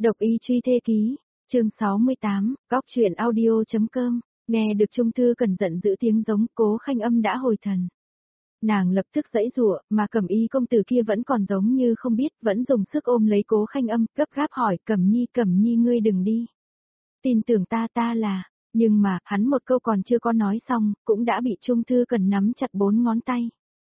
Độc y truy thê ký, chương 68, góc truyện audio.com, nghe được Trung Thư Cần giận dữ tiếng giống, Cố Khanh Âm đã hồi thần. Nàng lập tức giãy giụa, mà Cẩm Y công tử kia vẫn còn giống như không biết, vẫn dùng sức ôm lấy Cố Khanh Âm, gấp gáp hỏi, Cẩm Nhi ngươi đừng đi. Tin tưởng ta là, nhưng mà, hắn một câu còn chưa có nói xong, cũng đã bị Trung Thư Cần nắm chặt 4 ngón tay.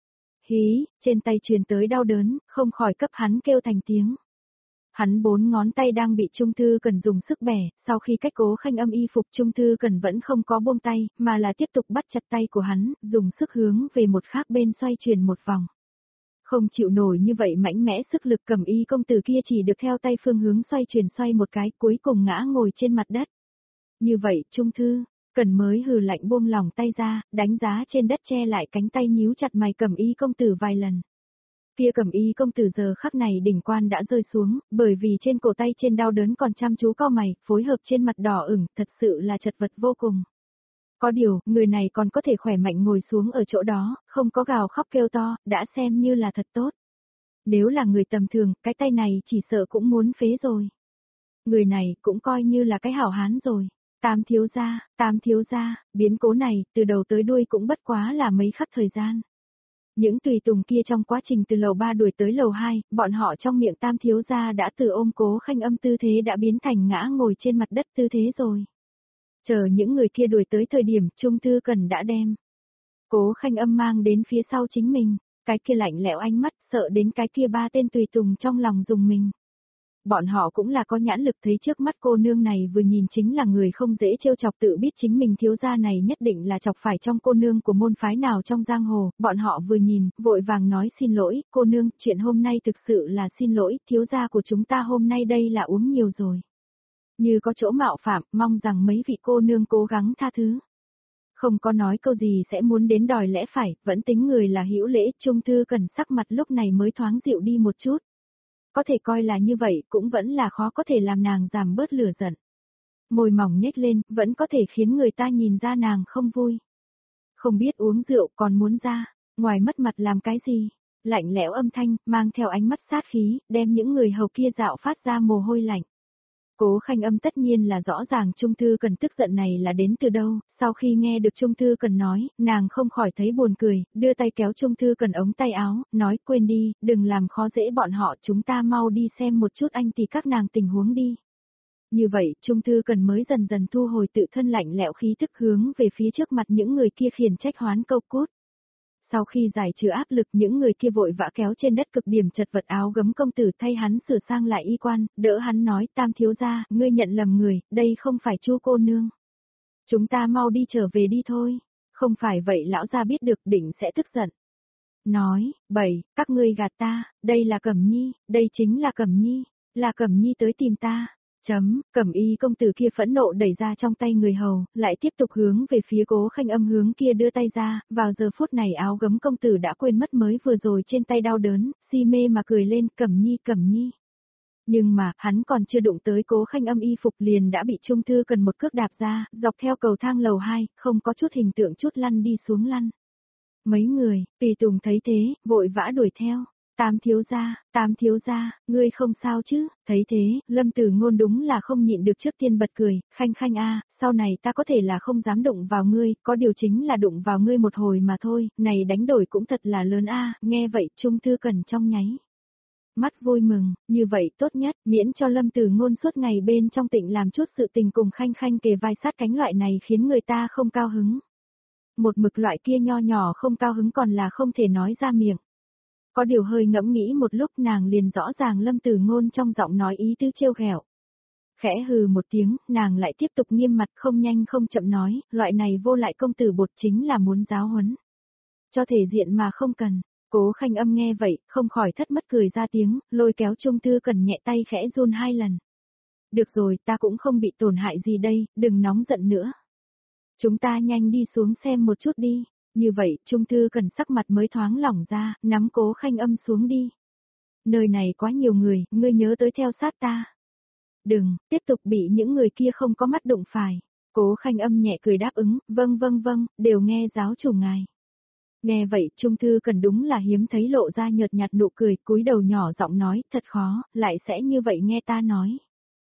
Hí, trên tay truyền tới đau đớn, không khỏi cấp hắn kêu thành tiếng. Hắn 4 ngón tay đang bị Trung Thư Cần dùng sức bẻ, sau khi cách Cố Khanh Âm y phục Trung Thư Cần vẫn không có buông tay, mà là tiếp tục bắt chặt tay của hắn, dùng sức hướng về một khác bên xoay chuyển một vòng. Không chịu nổi như vậy mạnh mẽ sức lực, Cẩm Y công tử kia chỉ được theo tay phương hướng xoay chuyển xoay một cái, cuối cùng ngã ngồi trên mặt đất. Như vậy, Trung Thư Cần mới hừ lạnh buông lòng tay ra, đánh giá trên đất che lại cánh tay, nhíu chặt mày Cẩm Y công tử vài lần. Kia Cẩm Y công tử giờ khắc này đỉnh quan đã rơi xuống, bởi vì trên cổ tay trên đau đớn còn chăm chú cau mày, phối hợp trên mặt đỏ ửng, thật sự là chật vật vô cùng. Có điều, người này còn có thể khỏe mạnh ngồi xuống ở chỗ đó, không có gào khóc kêu to, đã xem như là thật tốt. Nếu là người tầm thường, cái tay này chỉ sợ cũng muốn phế rồi. Người này cũng coi như là cái hảo hán rồi. Tam thiếu gia, biến cố này, từ đầu tới đuôi cũng bất quá là mấy khắc thời gian. Những tùy tùng kia trong quá trình từ lầu 3 đuổi tới lầu 2, bọn họ trong miệng Tam thiếu gia đã từ ôm Cố Khanh Âm tư thế đã biến thành ngã ngồi trên mặt đất tư thế rồi. Chờ những người kia đuổi tới thời điểm Trung Thư Cần đã đem Cố Khanh Âm mang đến phía sau chính mình, cái kia lạnh lẽo ánh mắt sợ đến cái kia 3 tên tùy tùng trong lòng dùng mình. Bọn họ cũng là có nhãn lực, thấy trước mắt cô nương này vừa nhìn chính là người không dễ trêu chọc, tự biết chính mình thiếu gia này nhất định là chọc phải trong cô nương của môn phái nào trong giang hồ, bọn họ vừa nhìn, vội vàng nói xin lỗi, cô nương, chuyện hôm nay thực sự là xin lỗi, thiếu gia của chúng ta hôm nay đây là uống nhiều rồi. Như có chỗ mạo phạm, mong rằng mấy vị cô nương cố gắng tha thứ. Không có nói câu gì sẽ muốn đến đòi lẽ phải, vẫn tính người là hữu lễ, Trung Thư Cần sắc mặt lúc này mới thoáng dịu đi một chút. Có thể coi là như vậy, cũng vẫn là khó có thể làm nàng giảm bớt lửa giận. Môi mỏng nhếch lên, vẫn có thể khiến người ta nhìn ra nàng không vui. Không biết uống rượu còn muốn ra, ngoài mất mặt làm cái gì? Lạnh lẽo âm thanh, mang theo ánh mắt sát khí, đem những người hầu kia dạo phát ra mồ hôi lạnh. Cố Khanh Âm tất nhiên là rõ ràng Trung Thư Cần tức giận này là đến từ đâu, sau khi nghe được Trung Thư Cần nói, nàng không khỏi thấy buồn cười, đưa tay kéo Trung Thư Cần ống tay áo, nói quên đi, đừng làm khó dễ bọn họ, chúng ta mau đi xem một chút anh thì các nàng tình huống đi. Như vậy, Trung Thư Cần mới dần dần thu hồi tự thân lạnh lẽo khí tức hướng về phía trước mặt những người kia khiển trách hoán câu cút. Sau khi giải trừ áp lực, những người kia vội vã kéo trên đất cực điểm chật vật áo gấm công tử thay hắn sửa sang lại y quan, đỡ hắn nói, Tam thiếu gia, ngươi nhận lầm người, đây không phải Chu cô nương. Chúng ta mau đi trở về đi thôi, không phải vậy lão gia biết được định sẽ tức giận. Nói, các ngươi gạt ta, đây là Cẩm Nhi, đây chính là Cẩm Nhi tới tìm ta. Cẩm Y công tử kia phẫn nộ đẩy ra trong tay người hầu, lại tiếp tục hướng về phía Cố Khanh Âm hướng kia đưa tay ra, vào giờ phút này áo gấm công tử đã quên mất mới vừa rồi trên tay đau đớn, si mê mà cười lên, Cẩm Nhi. Nhưng mà, hắn còn chưa đụng tới Cố Khanh Âm y phục liền đã bị Trung Thư Cần một cước đạp ra, dọc theo cầu thang lầu 2, không có chút hình tượng chút lăn đi xuống lăn. Mấy người, tùy tùng thấy thế, vội vã đuổi theo. Tam thiếu gia, ngươi không sao chứ? Thấy thế, Lâm Tử Ngôn đúng là không nhịn được trước tiên bật cười, Khanh a, sau này ta có thể là không dám đụng vào ngươi, có điều chính là đụng vào ngươi một hồi mà thôi, này đánh đổi cũng thật là lớn a, nghe vậy Trung Thư Cần trong nháy mắt vui mừng, như vậy tốt nhất, miễn cho Lâm Tử Ngôn suốt ngày bên trong tịnh làm chút sự tình cùng Khanh kề vai sát cánh loại này khiến người ta không cao hứng. Một mực loại kia nho nhỏ không cao hứng còn là không thể nói ra miệng. Có điều hơi ngẫm nghĩ một lúc nàng liền rõ ràng Lâm Tử Ngôn trong giọng nói ý tứ trêu ghẹo. Khẽ hừ một tiếng, nàng lại tiếp tục nghiêm mặt không nhanh không chậm nói, loại này vô lại công tử bột chính là muốn giáo huấn. Cho thể diện mà không cần. Cố Khanh Âm nghe vậy, không khỏi thất mất cười ra tiếng, lôi kéo Trung Thư Cần nhẹ tay khẽ run 2 lần. Được rồi, ta cũng không bị tổn hại gì đây, đừng nóng giận nữa. Chúng ta nhanh đi xuống xem một chút đi. Như vậy, Trung Thư Cần sắc mặt mới thoáng lỏng ra, nắm Cố Khanh Âm xuống đi. Nơi này quá nhiều người, ngươi nhớ tới theo sát ta. Đừng, tiếp tục bị những người kia không có mắt đụng phải. Cố Khanh Âm nhẹ cười đáp ứng, vâng, đều nghe giáo chủ ngài. Nghe vậy, Trung Thư Cần đúng là hiếm thấy lộ ra nhợt nhạt nụ cười, cúi đầu nhỏ giọng nói, thật khó, lại sẽ như vậy nghe ta nói.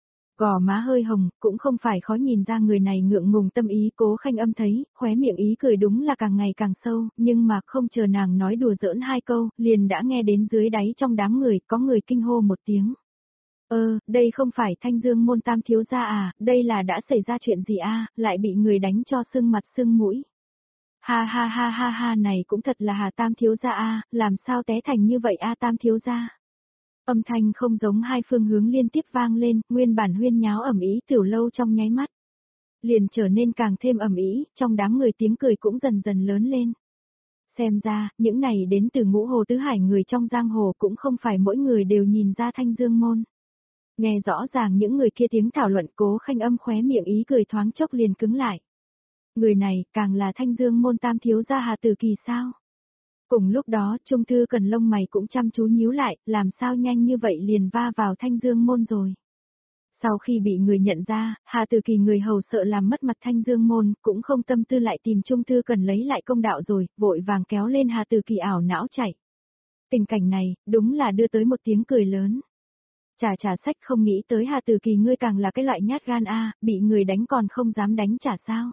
Gò má hơi hồng, cũng không phải khó nhìn ra người này ngượng ngùng tâm ý. Cố Khanh Âm thấy, khóe miệng ý cười đúng là càng ngày càng sâu, nhưng mà không chờ nàng nói đùa giỡn hai câu, liền đã nghe đến dưới đáy trong đám người, có người kinh hô một tiếng. Đây không phải Thanh Dương môn Tam thiếu gia à, đây là đã xảy ra chuyện gì a, lại bị người đánh cho sưng mặt sưng mũi. Ha ha ha ha ha, này cũng thật là Hà Tam thiếu gia a, làm sao té thành như vậy a Tam thiếu gia. Âm thanh không giống hai phương hướng liên tiếp vang lên, nguyên bản huyên nháo ầm ĩ tiểu lâu trong nháy mắt liền trở nên càng thêm ầm ĩ, trong đám người tiếng cười cũng dần dần lớn lên. Xem ra, những này đến từ Ngũ Hồ Tứ Hải người trong giang hồ cũng không phải mỗi người đều nhìn ra Thanh Dương môn. Nghe rõ ràng những người kia tiếng thảo luận, Cố Khanh Âm khóe miệng ý cười thoáng chốc liền cứng lại. Người này, càng là Thanh Dương môn Tam thiếu gia Hà Tử Kỳ sao? Cùng lúc đó, Trung Thư Cần lông mày cũng chăm chú nhíu lại, làm sao nhanh như vậy liền va vào Thanh Dương môn rồi. Sau khi bị người nhận ra, Hà Tử Kỳ người hầu sợ làm mất mặt Thanh Dương môn, cũng không tâm tư lại tìm Trung Thư Cần lấy lại công đạo rồi, vội vàng kéo lên Hà Tử Kỳ ảo não chạy. Tình cảnh này, đúng là đưa tới một tiếng cười lớn. Chà sách, không nghĩ tới Hà Tử Kỳ ngươi càng là cái loại nhát gan a, bị người đánh còn không dám đánh trả sao.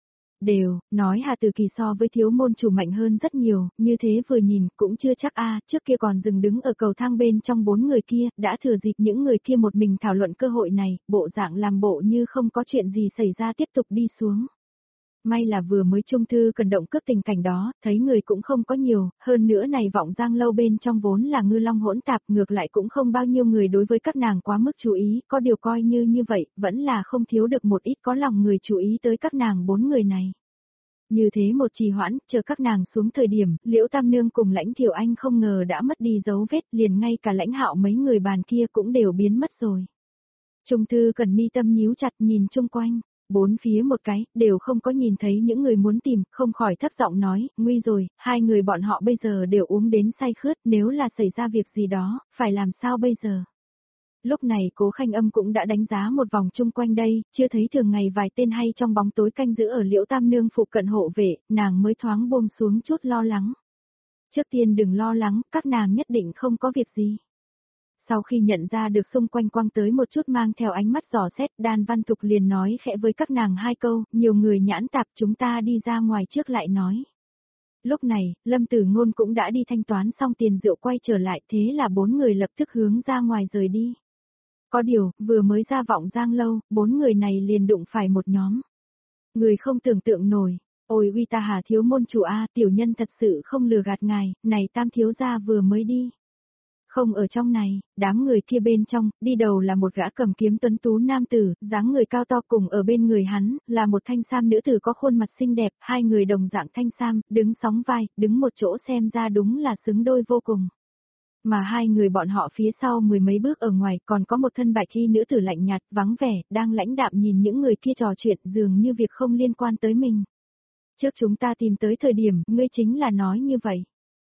Nói Hà Tử Kỳ so với thiếu môn chủ mạnh hơn rất nhiều, như thế vừa nhìn cũng chưa chắc a, trước kia còn dừng đứng ở cầu thang bên trong 4 người kia, đã thừa dịp những người kia một mình thảo luận cơ hội này, bộ dạng làm bộ như không có chuyện gì xảy ra tiếp tục đi xuống. May là vừa mới Trung Thư Cần động cước tình cảnh đó, thấy người cũng không có nhiều, hơn nữa này vọng giang lâu bên trong vốn là ngư long hỗn tạp, ngược lại cũng không bao nhiêu người đối với các nàng quá mức chú ý, có điều coi như vậy, vẫn là không thiếu được một ít có lòng người chú ý tới các nàng 4 người này. Như thế một trì hoãn, chờ các nàng xuống thời điểm, Liễu Tam Nương cùng Lãnh Thiểu Anh không ngờ đã mất đi dấu vết, liền ngay cả Lãnh Hạo mấy người bàn kia cũng đều biến mất rồi. Trung Thư Cần mi tâm nhíu chặt nhìn chung quanh. Bốn phía một cái, đều không có nhìn thấy những người muốn tìm, không khỏi thấp giọng nói, nguy rồi, hai người bọn họ bây giờ đều uống đến say khướt, nếu là xảy ra việc gì đó, phải làm sao bây giờ? Lúc này Cố Khanh Âm cũng đã đánh giá một vòng chung quanh đây, chưa thấy thường ngày vài tên hay trong bóng tối canh giữ ở Liễu Tam Nương phụ cận hộ vệ, nàng mới thoáng buông xuống chút lo lắng. Trước tiên đừng lo lắng, các nàng nhất định không có việc gì. Sau khi nhận ra được xung quanh quăng tới một chút mang theo ánh mắt dò xét, Đan Văn Thục liền nói khẽ với các nàng hai câu, nhiều người nhãn tạp, chúng ta đi ra ngoài trước lại nói. Lúc này, Lâm Tử Ngôn cũng đã đi thanh toán xong tiền rượu quay trở lại, thế là 4 người lập tức hướng ra ngoài rời đi. Có điều, vừa mới ra vọng giang lâu, 4 người này liền đụng phải một nhóm. Người không tưởng tượng nổi, ôi uy ta Hà thiếu môn chủ a, tiểu nhân thật sự không lừa gạt ngài, này Tam thiếu gia vừa mới đi. Không ở trong này, đám người kia bên trong, đi đầu là một gã cầm kiếm tuấn tú nam tử, dáng người cao to, cùng ở bên người hắn, là một thanh sam nữ tử có khuôn mặt xinh đẹp, hai người đồng dạng thanh sam, đứng sóng vai, đứng một chỗ xem ra đúng là xứng đôi vô cùng. Mà hai người bọn họ phía sau 10 mấy bước ở ngoài còn có một thân bạch y nữ tử lạnh nhạt, vắng vẻ, đang lãnh đạm nhìn những người kia trò chuyện dường như việc không liên quan tới mình. Trước chúng ta tìm tới thời điểm, ngươi chính là nói như vậy.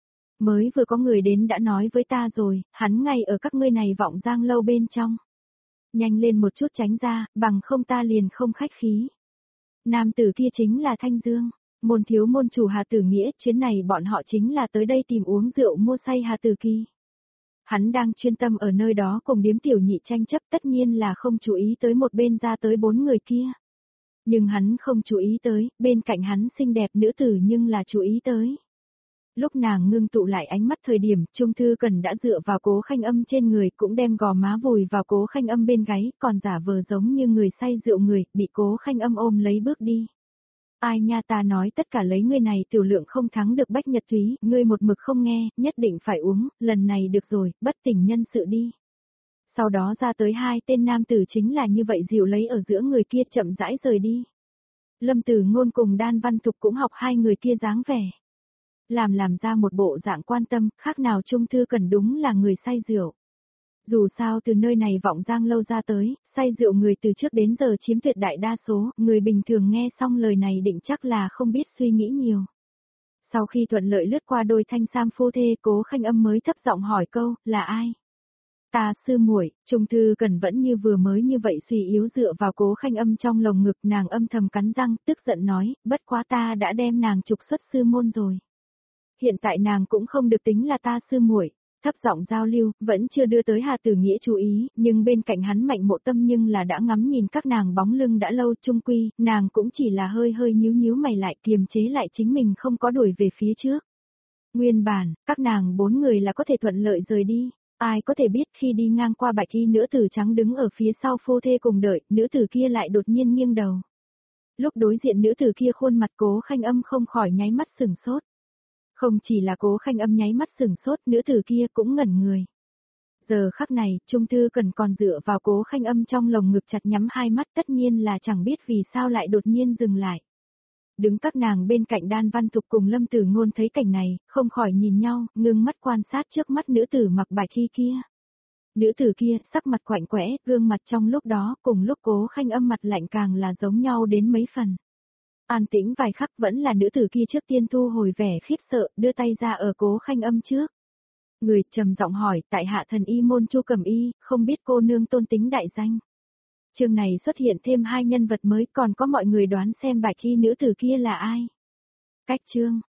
Mới vừa có người đến đã nói với ta rồi, hắn ngay ở các ngươi này vọng giang lâu bên trong. Nhanh lên một chút tránh ra, bằng không ta liền không khách khí. Nam tử kia chính là Thanh Dương, môn thiếu môn chủ Hà Tử Nghĩa, chuyến này bọn họ chính là tới đây tìm uống rượu mua say Hà Tử Kỳ. Hắn đang chuyên tâm ở nơi đó cùng điếm tiểu nhị tranh chấp, tất nhiên là không chú ý tới một bên ra tới 4 người kia. Nhưng hắn không chú ý tới, bên cạnh hắn xinh đẹp nữ tử nhưng là chú ý tới. Lúc nàng ngưng tụ lại ánh mắt thời điểm, Trung Thư Cần đã dựa vào Cố Khanh Âm trên người, cũng đem gò má vùi vào Cố Khanh Âm bên gáy, còn giả vờ giống như người say rượu người, bị Cố Khanh Âm ôm lấy bước đi. Ai nha, ta nói tất cả lấy ngươi này tiểu lượng không thắng được Bách Nhật Thúy, ngươi một mực không nghe, nhất định phải uống, lần này được rồi, bất tỉnh nhân sự đi. Sau đó ra tới hai tên nam tử chính là như vậy dịu lấy ở giữa người kia chậm rãi rời đi. Lâm Tử Ngôn cùng Đan Văn Thục cũng học hai người kia dáng vẻ. Làm ra một bộ dạng quan tâm, khác nào Trung Thư Cần đúng là người say rượu. Dù sao từ nơi này vọng giang lâu ra tới, say rượu người từ trước đến giờ chiếm tuyệt đại đa số, người bình thường nghe xong lời này định chắc là không biết suy nghĩ nhiều. Sau khi thuận lợi lướt qua đôi thanh sam phu thê, Cố Khanh Âm mới thấp giọng hỏi câu, là ai? Ta sư muội. Trung Thư Cần vẫn như vừa mới như vậy suy yếu dựa vào Cố Khanh Âm trong lồng ngực, nàng âm thầm cắn răng, tức giận nói, bất quá ta đã đem nàng trục xuất sư môn rồi. Hiện tại nàng cũng không được tính là ta sư muội, Thấp giọng giao lưu, vẫn chưa đưa tới Hà Tử Nghĩa chú ý, nhưng bên cạnh hắn Mạnh Mộ Tâm nhưng là đã ngắm nhìn các nàng bóng lưng đã lâu, chung quy, nàng cũng chỉ là hơi hơi nhíu nhíu mày lại, kiềm chế lại chính mình không có đuổi về phía trước. Nguyên bản, các nàng 4 người là có thể thuận lợi rời đi, ai có thể biết khi đi ngang qua bạch y nữ tử trắng đứng ở phía sau phu thê cùng đợi, nữ tử kia lại đột nhiên nghiêng đầu. Lúc đối diện nữ tử kia khuôn mặt Cố Khanh Âm không khỏi nháy mắt sừng sốt. Không chỉ là Cố Khanh Âm nháy mắt sừng sốt, nữ tử kia cũng ngẩn người. Giờ khắc này, Trung Thư Cần còn dựa vào Cố Khanh Âm trong lồng ngực chặt nhắm hai mắt, tất nhiên là chẳng biết vì sao lại đột nhiên dừng lại. Đứng các nàng bên cạnh Đan Văn Thục cùng Lâm Tử Ngôn thấy cảnh này, không khỏi nhìn nhau, ngưng mắt quan sát trước mắt nữ tử mặc bạch y kia. Nữ tử kia, sắc mặt quạnh quẽ, gương mặt trong lúc đó, cùng lúc Cố Khanh Âm mặt lạnh càng là giống nhau đến mấy phần. An tĩnh vài khắc vẫn là nữ tử kia trước tiên thu hồi vẻ khiếp sợ, đưa tay ra ở Cố Khanh Âm trước. Người trầm giọng hỏi, tại hạ thần y môn Chu Cẩm Y, không biết cô nương tôn tính đại danh. Chương này xuất hiện thêm 2 nhân vật mới, còn có mọi người đoán xem bạch y nữ tử kia là ai. Cách chương,